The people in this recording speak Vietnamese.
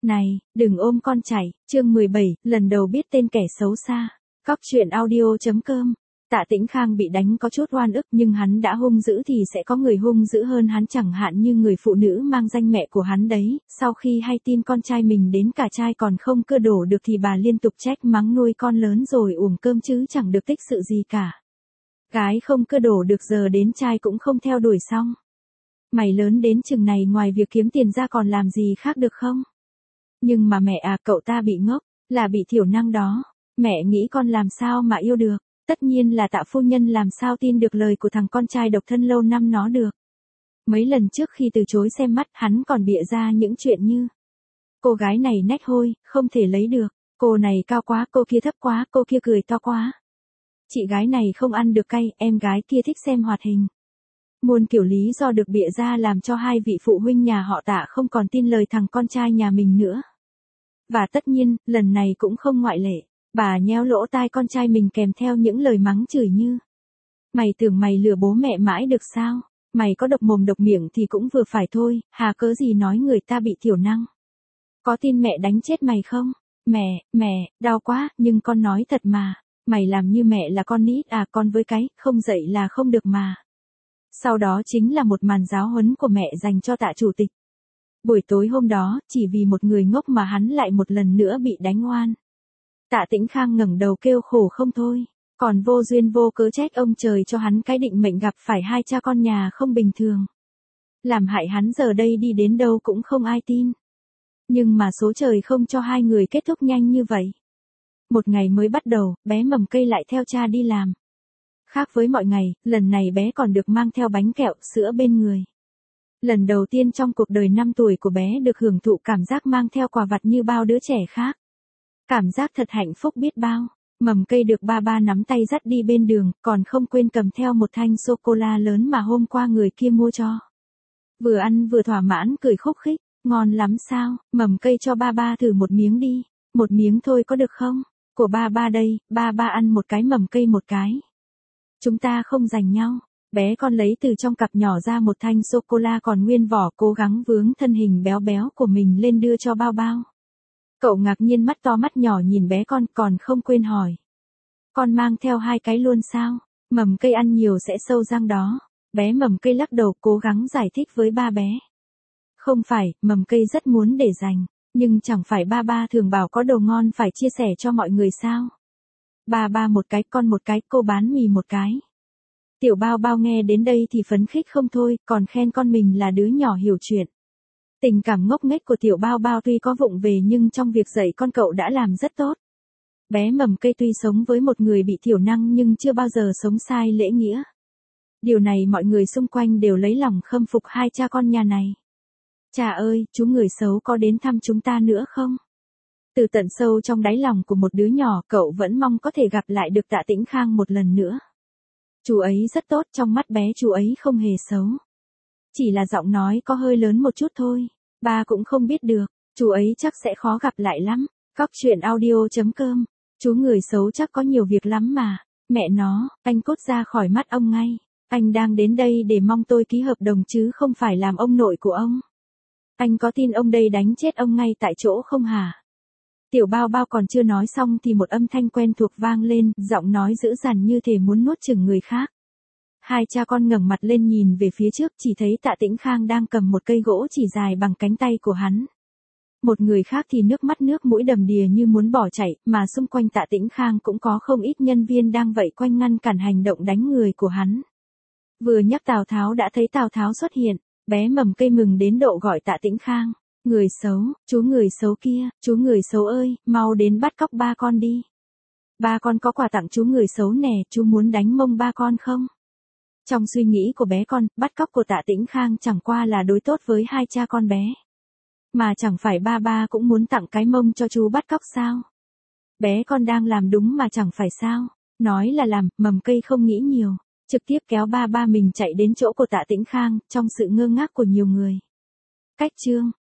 Này, đừng ôm con chạy, chương 17, lần đầu biết tên kẻ xấu xa. Cóc truyện audio.com. Tạ Tĩnh Khang bị đánh có chút oan ức nhưng hắn đã hung dữ thì sẽ có người hung dữ hơn hắn, chẳng hạn như người phụ nữ mang danh mẹ của hắn đấy. Sau khi hay tin con trai mình đến cả trai còn không cưa đổ được thì bà liên tục trách mắng nuôi con lớn rồi uổng cơm chứ chẳng được tích sự gì cả. Gái không cưa đổ được giờ đến trai cũng không theo đuổi xong. Mày lớn đến chừng này ngoài việc kiếm tiền ra còn làm gì khác được không? Nhưng mà mẹ à, cậu ta bị ngốc, là bị thiểu năng đó. Mẹ nghĩ con làm sao mà yêu được. Tất nhiên là Tạ phu nhân làm sao tin được lời của thằng con trai độc thân lâu năm nó được. Mấy lần trước khi từ chối xem mắt hắn còn bịa ra những chuyện như: cô gái này nách hôi, không thể lấy được. Cô này cao quá, cô kia thấp quá, cô kia cười to quá. Chị gái này không ăn được cay, em gái kia thích xem hoạt hình. Muôn kiểu lý do được bịa ra làm cho hai vị phụ huynh nhà họ Tạ không còn tin lời thằng con trai nhà mình nữa. Và tất nhiên, lần này cũng không ngoại lệ. Bà nhéo lỗ tai con trai mình kèm theo những lời mắng chửi như: mày tưởng mày lừa bố mẹ mãi được sao? Mày có độc mồm độc miệng thì cũng vừa phải thôi, hà cớ gì nói người ta bị thiểu năng. Có tin mẹ đánh chết mày không? Mẹ, đau quá, nhưng con nói thật mà. Mày làm như mẹ là con nít à, con với cái, không dậy là không được mà. Sau đó chính là một màn giáo huấn của mẹ dành cho Tạ chủ tịch. Buổi tối hôm đó, chỉ vì một người ngốc mà hắn lại một lần nữa bị đánh oan. Tạ Tĩnh Khang ngẩng đầu kêu khổ không thôi, còn vô duyên vô cớ trách ông trời cho hắn cái định mệnh gặp phải hai cha con nhà không bình thường. Làm hại hắn giờ đây đi đến đâu cũng không ai tin. Nhưng mà số trời không cho hai người kết thúc nhanh như vậy. Một ngày mới bắt đầu, bé mầm cây lại theo cha đi làm. Khác với mọi ngày, lần này bé còn được mang theo bánh kẹo, sữa bên người. Lần đầu tiên trong cuộc đời 5 tuổi của bé được hưởng thụ cảm giác mang theo quà vặt như bao đứa trẻ khác. Cảm giác thật hạnh phúc biết bao. Mầm cây được ba nắm tay dắt đi bên đường, còn không quên cầm theo một thanh sô-cô-la lớn mà hôm qua người kia mua cho. Vừa ăn vừa thỏa mãn cười khúc khích, ngon lắm sao, mầm cây cho ba thử một miếng đi. Một miếng thôi có được không? Của ba đây, ba ăn một cái, mầm cây một cái. Chúng ta không giành nhau. Bé con lấy từ trong cặp nhỏ ra một thanh sô-cô-la còn nguyên vỏ, cố gắng vướng thân hình béo béo của mình lên đưa cho bao. Cậu ngạc nhiên mắt to mắt nhỏ nhìn bé con, còn không quên hỏi: con mang theo 2 cái luôn sao? Mầm cây ăn nhiều sẽ sâu răng đó. Bé mầm cây lắc đầu cố gắng giải thích với ba bé. Không phải, mầm cây rất muốn để dành. Nhưng chẳng phải ba thường bảo có đồ ngon phải chia sẻ cho mọi người sao? Ba một cái, con một cái, cô bán mì một cái. Tiểu bao nghe đến đây thì phấn khích không thôi, còn khen con mình là đứa nhỏ hiểu chuyện. Tình cảm ngốc nghếch của tiểu bao tuy có vụng về nhưng trong việc dạy con cậu đã làm rất tốt. Bé mầm cây tuy sống với một người bị thiểu năng nhưng chưa bao giờ sống sai lễ nghĩa. Điều này mọi người xung quanh đều lấy lòng khâm phục hai cha con nhà này. Cha ơi, chú người xấu có đến thăm chúng ta nữa không? Từ tận sâu trong đáy lòng của một đứa nhỏ, cậu vẫn mong có thể gặp lại được Tạ Tĩnh Khang một lần nữa. Chú ấy rất tốt, trong mắt bé chú ấy không hề xấu. Chỉ là giọng nói có hơi lớn một chút thôi. Ba cũng không biết được, chú ấy chắc sẽ khó gặp lại lắm. Cóc truyện audio.com. Chú người xấu chắc có nhiều việc lắm mà. Mẹ nó, anh cút ra khỏi mắt ông ngay. Anh đang đến đây để mong tôi ký hợp đồng chứ không phải làm ông nội của ông. Anh có tin ông đây đánh chết ông ngay tại chỗ không hả? Tiểu bao còn chưa nói xong thì một âm thanh quen thuộc vang lên, giọng nói dữ dằn như thể muốn nuốt chửng người khác. Hai cha con ngẩng mặt lên nhìn về phía trước, chỉ thấy Tạ Tĩnh Khang đang cầm một cây gỗ chỉ dài bằng cánh tay của hắn. Một người khác thì nước mắt nước mũi đầm đìa như muốn bỏ chạy, mà xung quanh Tạ Tĩnh Khang cũng có không ít nhân viên đang vây quanh ngăn cản hành động đánh người của hắn. Vừa nhắc Tào Tháo đã thấy Tào Tháo xuất hiện, bé mầm cây mừng đến độ gọi Tạ Tĩnh Khang: người xấu, chú người xấu kia, chú người xấu ơi, mau đến bắt cóc ba con đi. Ba con có quà tặng chú người xấu nè, chú muốn đánh mông ba con không? Trong suy nghĩ của bé con, bắt cóc của Tạ Tĩnh Khang chẳng qua là đối tốt với hai cha con bé. Mà chẳng phải ba cũng muốn tặng cái mông cho chú bắt cóc sao? Bé con đang làm đúng mà chẳng phải sao? Nói là làm, mầm cây không nghĩ nhiều. Trực tiếp kéo ba mình chạy đến chỗ của Tạ Tĩnh Khang, trong sự ngơ ngác của nhiều người. Cách chương